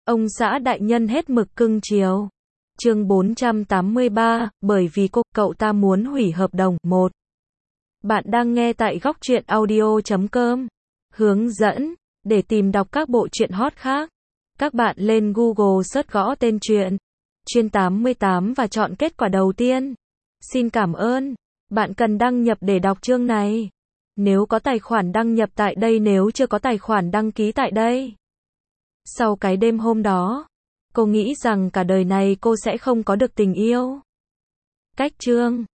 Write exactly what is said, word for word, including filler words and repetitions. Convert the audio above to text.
Ông xã đại nhân hết mực cưng chiều. Chương bốn trăm tám mươi ba, bởi vì cô, cậu ta muốn hủy hợp đồng. một. Bạn đang nghe tại góc truyện audio chấm com. Hướng dẫn, để tìm đọc các bộ truyện hot khác, các bạn lên Google search gõ tên truyện Chuyên tám mươi tám và chọn kết quả đầu tiên. Xin cảm ơn. Bạn cần đăng nhập để đọc chương này. Nếu có tài khoản đăng nhập tại đây, nếu chưa có tài khoản đăng ký tại đây. Sau cái đêm hôm đó, cô nghĩ rằng cả đời này cô sẽ không có được tình yêu. Cách chương